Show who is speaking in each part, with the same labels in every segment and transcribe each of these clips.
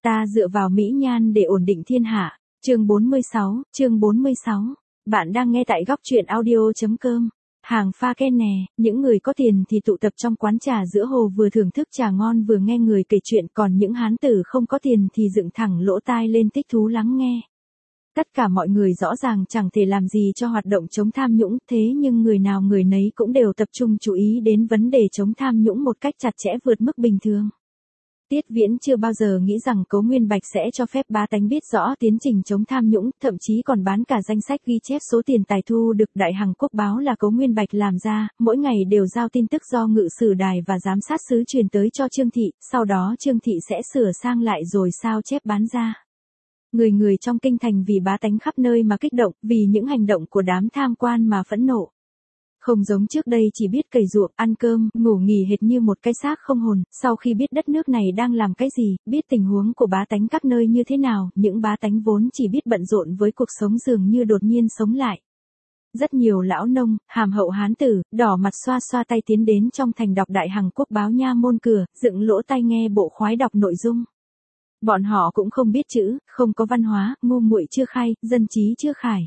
Speaker 1: Ta dựa vào mỹ nhan để ổn định thiên hạ. Chương 46. Bạn đang nghe tại góc truyện audio.com. Hàng pha ken nè, những người có tiền thì tụ tập trong quán trà giữa hồ vừa thưởng thức trà ngon vừa nghe người kể chuyện, còn những hán tử không có tiền thì dựng thẳng lỗ tai lên thích thú lắng nghe. Tất cả mọi người rõ ràng chẳng thể làm gì cho hoạt động chống tham nhũng, thế nhưng người nào người nấy cũng đều tập trung chú ý đến vấn đề chống tham nhũng một cách chặt chẽ vượt mức bình thường. Tiết Viễn chưa bao giờ nghĩ rằng Cố Nguyên Bạch sẽ cho phép bá tánh biết rõ tiến trình chống tham nhũng, thậm chí còn bán cả danh sách ghi chép số tiền tài thu được Đại Hằng Quốc báo là Cố Nguyên Bạch làm ra, mỗi ngày đều giao tin tức do ngự sử đài và giám sát xứ truyền tới cho Trương Thị, sau đó Trương Thị sẽ sửa sang lại rồi sao chép bán ra. Người trong kinh thành vì bá tánh khắp nơi mà kích động, vì những hành động của đám tham quan mà phẫn nộ. Không giống trước đây chỉ biết cày ruộng, ăn cơm, ngủ nghỉ hệt như một cái xác không hồn, sau khi biết đất nước này đang làm cái gì, biết tình huống của bá tánh các nơi như thế nào, những bá tánh vốn chỉ biết bận rộn với cuộc sống dường như đột nhiên sống lại. Rất nhiều lão nông, hàm hậu hán tử, đỏ mặt xoa xoa tay tiến đến trong thành đọc Đại Hằng Quốc báo nha môn cửa, dựng lỗ tai nghe bộ khoái đọc nội dung. Bọn họ cũng không biết chữ, không có văn hóa, ngu muội chưa khai, dân trí chưa khải.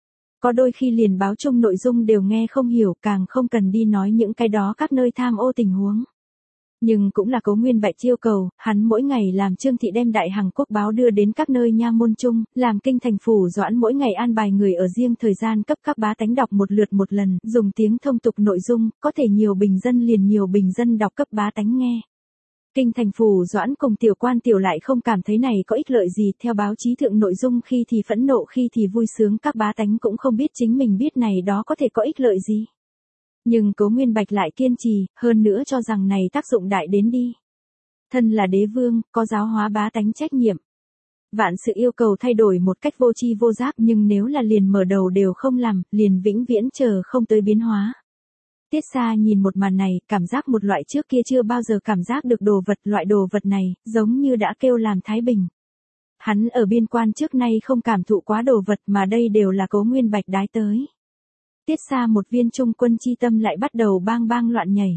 Speaker 1: Có đôi khi liền báo chung nội dung đều nghe không hiểu, càng không cần đi nói những cái đó các nơi tham ô tình huống. Nhưng cũng là Cố Nguyên Bạch yêu cầu, hắn mỗi ngày làm Trương Thị đem Đại Hằng Quốc báo đưa đến các nơi nha môn chung, làm kinh thành phủ doãn mỗi ngày an bài người ở riêng thời gian cấp các bá tánh đọc một lượt một lần, dùng tiếng thông tục nội dung, có thể nhiều bình dân liền nhiều bình dân đọc cấp bá tánh nghe. Kinh thành phủ doãn cùng tiểu quan tiểu lại không cảm thấy này có ích lợi gì, theo báo chí thượng nội dung khi thì phẫn nộ khi thì vui sướng, các bá tánh cũng không biết chính mình biết này đó có thể có ích lợi gì. Nhưng Cố Nguyên Bạch lại kiên trì, hơn nữa cho rằng này tác dụng đại đến đi. Thân là đế vương, có giáo hóa bá tánh trách nhiệm. Vạn sự yêu cầu thay đổi một cách vô tri vô giác, nhưng nếu là liền mở đầu đều không làm, liền vĩnh viễn chờ không tới biến hóa. Tiết Sa nhìn một màn này, cảm giác một loại trước kia chưa bao giờ cảm giác được đồ vật, loại đồ vật này, giống như đã kêu làm thái bình. Hắn ở biên quan trước nay không cảm thụ quá đồ vật mà đây đều là Cố Nguyên Bạch đái tới. Tiết Sa một viên trung quân chi tâm lại bắt đầu bang bang loạn nhảy.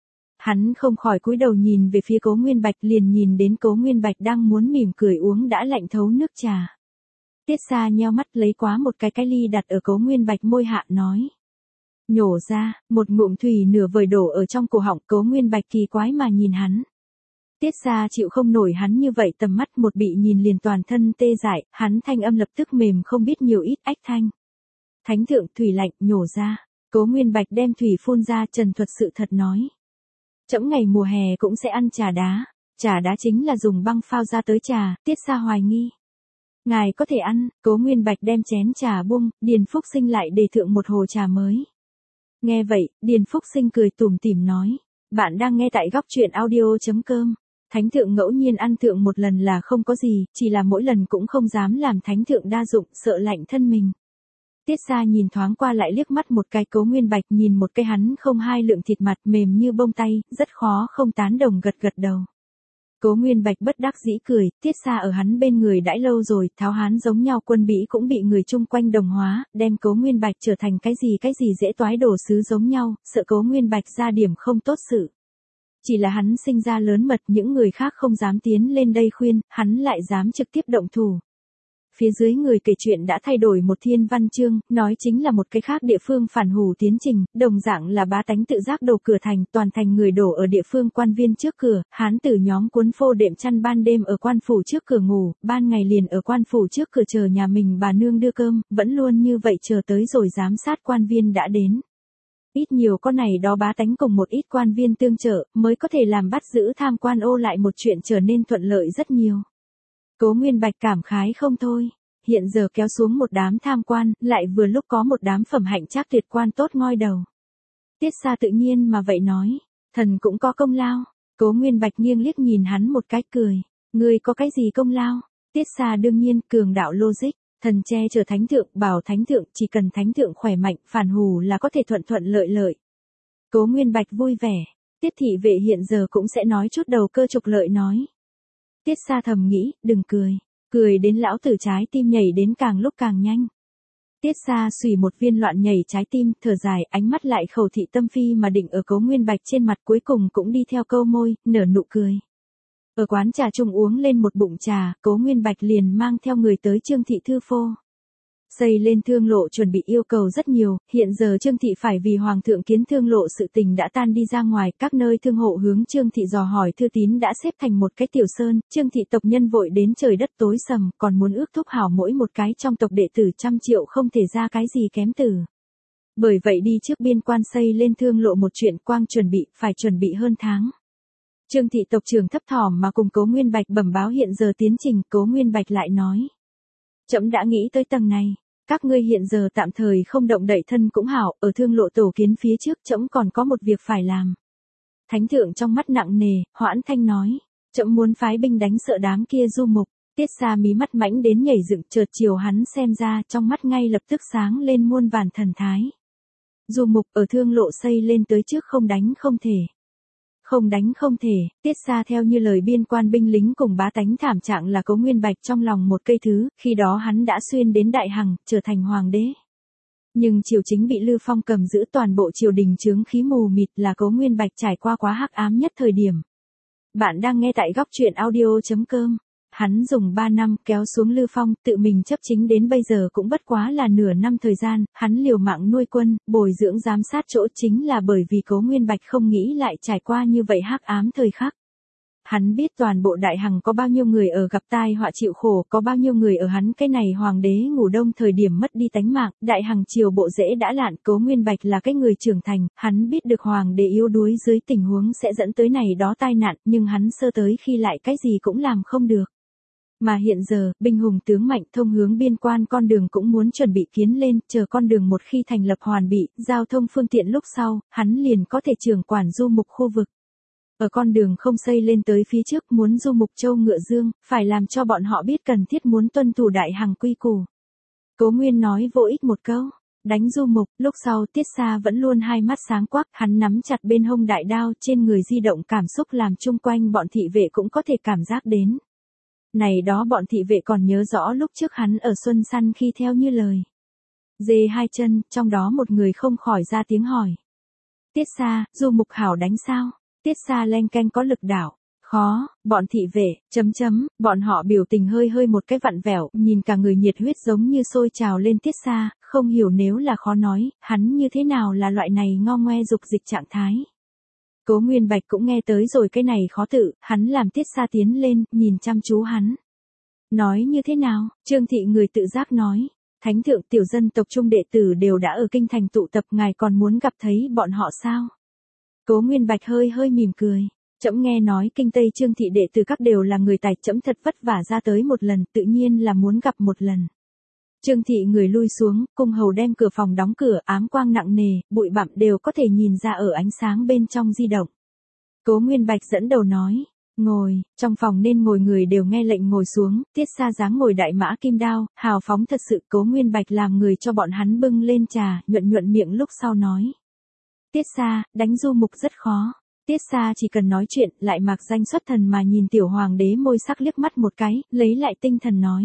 Speaker 1: Hắn không khỏi cúi đầu nhìn về phía Cố Nguyên Bạch, liền nhìn đến Cố Nguyên Bạch đang muốn mỉm cười uống đã lạnh thấu nước trà. Tiết Sa nheo mắt lấy quá một cái ly đặt ở Cố Nguyên Bạch môi hạ nói. Nhổ ra, một ngụm thủy nửa vời đổ ở trong cổ họng. Cố Nguyên Bạch kỳ quái mà nhìn hắn. Tiết Sa chịu không nổi hắn như vậy, tầm mắt một bị nhìn liền toàn thân tê dại, hắn thanh âm lập tức mềm không biết nhiều ít, ách thanh. Thánh thượng, thủy lạnh, nhổ ra. Cố Nguyên Bạch đem thủy phun ra, trần thuật sự thật nói. Trẫm ngày mùa hè cũng sẽ ăn trà đá chính là dùng băng phao ra tới trà. Tiết Sa hoài nghi. Ngài có thể ăn. Cố Nguyên Bạch đem chén trà buông, Điền Phúc Sinh lại đề thượng một hồ trà mới. Nghe vậy, Điền Phúc Sinh cười tủm tỉm nói, bạn đang nghe tại góc truyện audio.com. Thánh thượng ngẫu nhiên ăn thượng một lần là không có gì, chỉ là mỗi lần cũng không dám làm thánh thượng đa dụng, sợ lạnh thân mình. Tiết Sa nhìn thoáng qua lại liếc mắt một cái Cố Nguyên Bạch, nhìn một cái hắn không hai lượng thịt mặt mềm như bông tay, rất khó không tán đồng gật gật đầu. Cố Nguyên Bạch bất đắc dĩ cười, Tiết Sa ở hắn bên người đãi lâu rồi, tháo hán giống nhau quân bỉ cũng bị người chung quanh đồng hóa, đem Cố Nguyên Bạch trở thành cái gì dễ toái đồ sứ giống nhau, sợ Cố Nguyên Bạch ra điểm không tốt sự. Chỉ là hắn sinh ra lớn mật, những người khác không dám tiến lên đây khuyên, hắn lại dám trực tiếp động thủ. Phía dưới người kể chuyện đã thay đổi một thiên văn chương, nói chính là một cái khác địa phương phản hủ tiến trình, đồng dạng là bá tánh tự giác đổ cửa thành, toàn thành người đổ ở địa phương quan viên trước cửa, hán tử nhóm cuốn phô đệm chăn ban đêm ở quan phủ trước cửa ngủ, ban ngày liền ở quan phủ trước cửa chờ nhà mình bà nương đưa cơm, vẫn luôn như vậy chờ tới rồi giám sát quan viên đã đến. Ít nhiều có này đó bá tánh cùng một ít quan viên tương trợ, mới có thể làm bắt giữ tham quan ô lại một chuyện trở nên thuận lợi rất nhiều. Cố Nguyên Bạch cảm khái không thôi, hiện giờ kéo xuống một đám tham quan, lại vừa lúc có một đám phẩm hạnh trác tuyệt quan tốt ngoi đầu. Tiết Sa tự nhiên mà vậy nói, thần cũng có công lao. Cố Nguyên Bạch nghiêng liếc nhìn hắn một cái cười, ngươi có cái gì công lao? Tiết Sa đương nhiên cường đạo logic, thần che chở thánh thượng, bảo thánh thượng, chỉ cần thánh thượng khỏe mạnh, phản hủ là có thể thuận lợi. Cố Nguyên Bạch vui vẻ, Tiết thị vệ hiện giờ cũng sẽ nói chút đầu cơ trục lợi nói. Tiết Sa thầm nghĩ, đừng cười đến lão tử trái tim nhảy đến càng lúc càng nhanh. Tiết Sa xùy một viên loạn nhảy trái tim, thở dài, ánh mắt lại khẩu thị tâm phi mà định ở Cố Nguyên Bạch trên mặt, cuối cùng cũng đi theo câu môi, nở nụ cười. Ở quán trà chung uống lên một bụng trà, Cố Nguyên Bạch liền mang theo người tới Trương Thị Thư Phô. Xây lên thương lộ chuẩn bị yêu cầu rất nhiều, hiện giờ Trương Thị phải vì Hoàng thượng kiến thương lộ sự tình đã tan đi ra ngoài, các nơi thương hộ hướng Trương Thị dò hỏi thư tín đã xếp thành một cái tiểu sơn, Trương Thị tộc nhân vội đến trời đất tối sầm, còn muốn ước thúc hảo mỗi một cái trong tộc đệ tử 100 triệu không thể ra cái gì kém từ. Bởi vậy đi trước biên quan xây lên thương lộ một chuyện quang phải chuẩn bị hơn tháng. Trương Thị tộc trưởng thấp thỏm mà cùng Cố Nguyên Bạch bẩm báo hiện giờ tiến trình, Cố Nguyên Bạch lại nói. Trẫm đã nghĩ tới tầng này. Các ngươi hiện giờ tạm thời không động đậy thân cũng hảo, ở thương lộ tổ kiến phía trước trẫm còn có một việc phải làm. Thánh thượng trong mắt nặng nề, Hoãn Thanh nói, trẫm muốn phái binh đánh sợ đám kia du mục. Tiết Xa mí mắt mãnh đến nhảy dựng, chợt chiều hắn xem ra, trong mắt ngay lập tức sáng lên muôn vàn thần thái. Du mục ở thương lộ xây lên tới trước không đánh không thể. Không đánh không thể, Tiết Xa theo như lời biên quan binh lính cùng bá tánh thảm trạng là Cố Nguyên Bạch trong lòng một cây thứ, khi đó hắn đã xuyên đến Đại Hằng, trở thành hoàng đế. Nhưng triều chính bị Lư Phong cầm giữ, toàn bộ triều đình chướng khí mù mịt, là Cố Nguyên Bạch trải qua quá hắc ám nhất thời điểm. Bạn đang nghe tại góc truyện audio.com. Hắn dùng 3 năm kéo xuống Lư Phong, tự mình chấp chính đến bây giờ cũng bất quá là nửa năm thời gian, hắn liều mạng nuôi quân, bồi dưỡng giám sát chỗ chính là bởi vì Cố Nguyên Bạch không nghĩ lại trải qua như vậy hắc ám thời khắc. Hắn biết toàn bộ Đại Hằng có bao nhiêu người ở gặp tai họa chịu khổ, có bao nhiêu người ở hắn cái này hoàng đế ngủ đông thời điểm mất đi tánh mạng, Đại Hằng triều bộ rễ đã lạn, Cố Nguyên Bạch là cái người trưởng thành, hắn biết được hoàng đế yếu đuối dưới tình huống sẽ dẫn tới này đó tai nạn, nhưng hắn sơ tới khi lại cái gì cũng làm không được. Mà hiện giờ, binh hùng tướng mạnh thông hướng biên quan con đường cũng muốn chuẩn bị kiến lên, chờ con đường một khi thành lập hoàn bị, giao thông phương tiện lúc sau, hắn liền có thể trưởng quản du mục khu vực. Ở con đường không xây lên tới phía trước muốn du mục châu ngựa dương, phải làm cho bọn họ biết cần thiết muốn tuân thủ Đại Hằng quy củ. Cố Nguyên nói vô ích một câu, đánh du mục, lúc sau Tiết Xa vẫn luôn hai mắt sáng quắc, hắn nắm chặt bên hông đại đao trên người di động cảm xúc làm chung quanh bọn thị vệ cũng có thể cảm giác đến. Này đó bọn thị vệ còn nhớ rõ lúc trước hắn ở Xuân Săn khi theo như lời. Dê hai chân, trong đó một người không khỏi ra tiếng hỏi. Tiết Xa, du mục hảo đánh sao? Tiết Xa len canh có lực đảo. Khó, bọn thị vệ, bọn họ biểu tình hơi một cái vặn vẹo, nhìn cả người nhiệt huyết giống như sôi trào lên Tiết Xa, không hiểu nếu là khó nói, hắn như thế nào là loại này ngo ngoe dục dịch trạng thái. Cố Nguyên Bạch cũng nghe tới rồi cái này khó tự, hắn làm Tiết Xa tiến lên, nhìn chăm chú hắn. Nói như thế nào? Trương Thị người tự giác nói. Thánh thượng tiểu dân tộc trung đệ tử đều đã ở kinh thành tụ tập, ngài còn muốn gặp thấy bọn họ sao? Cố Nguyên Bạch hơi mỉm cười. Trẫm nghe nói kinh Tây Trương Thị đệ tử các đều là người tài, trẫm thật vất vả ra tới một lần, tự nhiên là muốn gặp một lần. Trương Thị người lui xuống, cung hầu đem cửa phòng đóng cửa, ám quang nặng nề, bụi bặm đều có thể nhìn ra ở ánh sáng bên trong di động. Cố Nguyên Bạch dẫn đầu nói, ngồi, trong phòng nên ngồi người đều nghe lệnh ngồi xuống, Tiết Xa dáng ngồi đại mã kim đao, hào phóng thật sự. Cố Nguyên Bạch làm người cho bọn hắn bưng lên trà, nhuận miệng lúc sau nói. Tiết Xa, đánh du mục rất khó. Tiết Xa chỉ cần nói chuyện, lại mạc danh xuất thần mà nhìn tiểu hoàng đế môi sắc liếc mắt một cái, lấy lại tinh thần nói.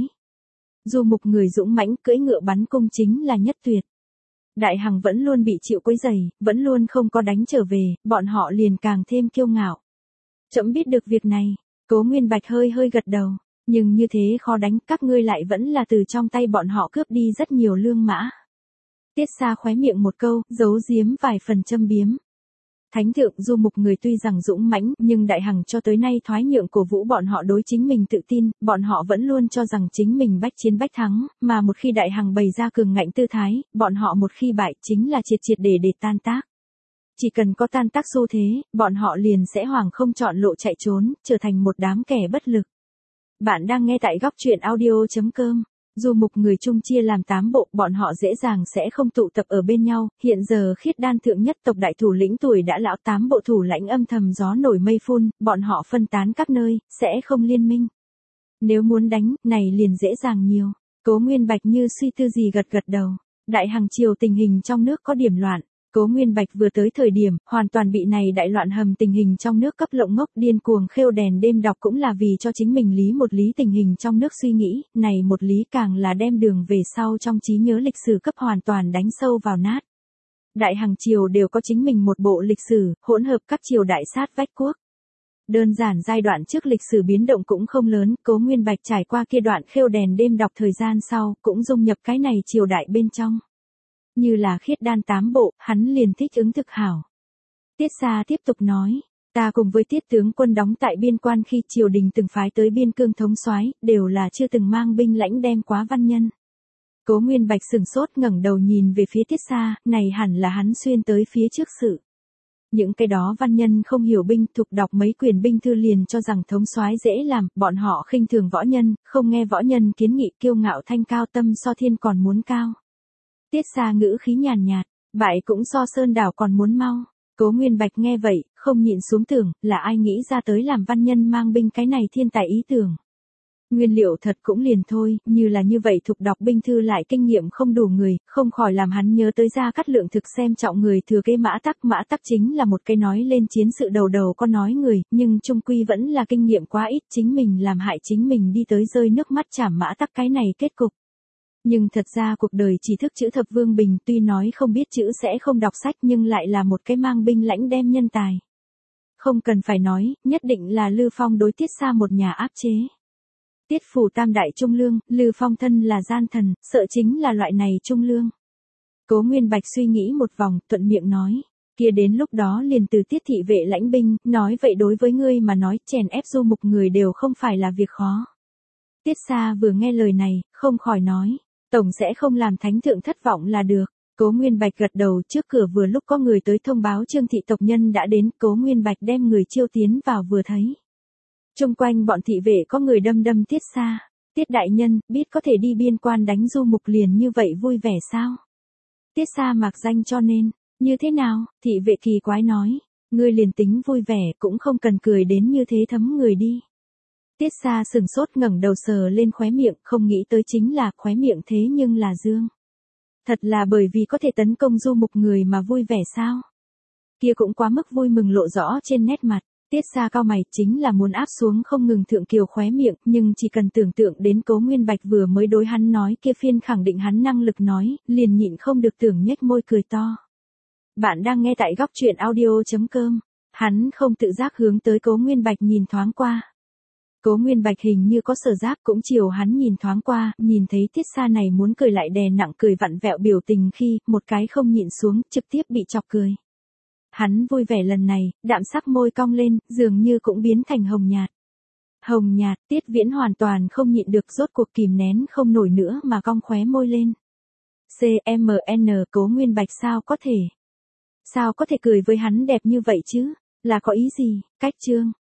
Speaker 1: Du mục người dũng mãnh cưỡi ngựa bắn cung chính là nhất tuyệt. Đại Hằng vẫn luôn bị chịu quấy rầy, vẫn luôn không có đánh trở về, bọn họ liền càng thêm kiêu ngạo. Trẫm biết được việc này, Cố Nguyên Bạch hơi gật đầu, nhưng như thế khó đánh, các ngươi lại vẫn là từ trong tay bọn họ cướp đi rất nhiều lương mã. Tiết Xa khóe miệng một câu, giấu giếm vài phần châm biếm. Thánh thượng du mục người tuy rằng dũng mãnh, nhưng Đại Hằng cho tới nay thoái nhượng cổ vũ bọn họ đối chính mình tự tin, bọn họ vẫn luôn cho rằng chính mình bách chiến bách thắng, mà một khi Đại Hằng bày ra cường ngạnh tư thái, bọn họ một khi bại chính là triệt để tan tác. Chỉ cần có tan tác xu thế, bọn họ liền sẽ hoảng không chọn lộ chạy trốn, trở thành một đám kẻ bất lực. Bạn đang nghe tại góc truyện audio.com. Du mục người chung chia làm 8 bộ, bọn họ dễ dàng sẽ không tụ tập ở bên nhau, hiện giờ Khiết Đan thượng nhất tộc đại thủ lĩnh tuổi đã lão 8 bộ thủ lãnh âm thầm gió nổi mây phun, bọn họ phân tán các nơi, sẽ không liên minh. Nếu muốn đánh, này liền dễ dàng nhiều. Cố Nguyên Bạch như suy tư gì gật đầu. Đại Hằng triều tình hình trong nước có điểm loạn. Cố Nguyên Bạch vừa tới thời điểm, hoàn toàn bị này đại loạn hầm tình hình trong nước cấp lộng ngốc, điên cuồng khêu đèn đêm đọc cũng là vì cho chính mình lý tình hình trong nước suy nghĩ, này một lý càng là đem đường về sau trong trí nhớ lịch sử cấp hoàn toàn đánh sâu vào nát. Đại Hằng triều đều có chính mình một bộ lịch sử, hỗn hợp các triều đại sát vách quốc. Đơn giản giai đoạn trước lịch sử biến động cũng không lớn, Cố Nguyên Bạch trải qua kia đoạn khêu đèn đêm đọc thời gian sau, cũng dung nhập cái này triều đại bên trong. Như là khiết đan tám bộ, hắn liền thích ứng thực hảo. Tiết Sa tiếp tục nói, ta cùng với Tiết tướng quân đóng tại biên quan khi triều đình từng phái tới biên cương thống soái, đều là chưa từng mang binh lãnh đem quá văn nhân. Cố Nguyên Bạch sừng sốt ngẩng đầu nhìn về phía Tiết Sa, này hẳn là hắn xuyên tới phía trước sự. Những cái đó văn nhân không hiểu binh, thục đọc mấy quyền binh thư liền cho rằng thống soái dễ làm, bọn họ khinh thường võ nhân, không nghe võ nhân kiến nghị, kiêu ngạo thanh cao, tâm so thiên còn muốn cao. Tiết Sa ngữ khí nhàn nhạt, bại cũng so sơn đảo còn muốn mau. Cố Nguyên Bạch nghe vậy, không nhịn xuống tưởng, là ai nghĩ ra tới làm văn nhân mang binh cái này thiên tài ý tưởng. Nguyên liệu thật cũng liền thôi, như là như vậy thục đọc binh thư lại kinh nghiệm không đủ người, không khỏi làm hắn nhớ tới Gia Cát Lượng thực xem trọng người thừa kế Mã Tắc chính là một cái nói lên chiến sự đầu đầu có nói người, nhưng trung quy vẫn là kinh nghiệm quá ít, chính mình làm hại chính mình đi tới rơi nước mắt chảm Mã Tắc cái này kết cục. Nhưng thật ra cuộc đời chỉ thức chữ Thập Vương Bình tuy nói không biết chữ sẽ không đọc sách nhưng lại là một cái mang binh lãnh đem nhân tài. Không cần phải nói, nhất định là Lư Phong đối Tiết Sa một nhà áp chế. Tiết phủ tam đại trung lương, Lư Phong thân là gian thần, sợ chính là loại này trung lương. Cố Nguyên Bạch suy nghĩ một vòng, thuận miệng nói, kia đến lúc đó liền từ Tiết thị vệ lãnh binh, nói vậy đối với ngươi mà nói, chèn ép du mục người đều không phải là việc khó. Tiết Sa vừa nghe lời này, không khỏi nói, tổng sẽ không làm thánh thượng thất vọng là được. Cố Nguyên Bạch gật đầu, trước cửa vừa lúc có người tới thông báo Trương thị tộc nhân đã đến, Cố Nguyên Bạch đem người chiêu tiến vào vừa thấy. Trung quanh bọn thị vệ có người đâm Tiết Sa, Tiết đại nhân, biết có thể đi biên quan đánh du mục liền như vậy vui vẻ sao? Tiết Sa mặc danh cho nên, như thế nào? Thị vệ kỳ quái nói, ngươi liền tính vui vẻ cũng không cần cười đến như thế thấm người đi. Tiết Sa sừng sốt ngẩng đầu sờ lên khóe miệng, không nghĩ tới chính là khóe miệng thế nhưng là dương. Thật là bởi vì có thể tấn công du mục người mà vui vẻ sao? Kia cũng quá mức vui mừng lộ rõ trên nét mặt. Tiết Sa cau mày, chính là muốn áp xuống không ngừng thượng kiều khóe miệng, nhưng chỉ cần tưởng tượng đến Cố Nguyên Bạch vừa mới đối hắn nói kia phiên khẳng định hắn năng lực nói, liền nhịn không được tưởng nhếch môi cười to. Bạn đang nghe tại góc truyện audio.com. Hắn không tự giác hướng tới Cố Nguyên Bạch nhìn thoáng qua. Cố Nguyên Bạch hình như có sở giác cũng chiều hắn nhìn thoáng qua, nhìn thấy Tiết Sa này muốn cười lại đè nặng cười vặn vẹo biểu tình khi, một cái không nhịn xuống, trực tiếp bị chọc cười. Hắn vui vẻ lần này, đạm sắc môi cong lên, dường như cũng biến thành hồng nhạt. Hồng nhạt, Tiết Viễn hoàn toàn không nhịn được rốt cuộc kìm nén không nổi nữa mà cong khóe môi lên. CMN Cố Nguyên Bạch sao có thể? Sao có thể cười với hắn đẹp như vậy chứ? Là có ý gì? Cách chương.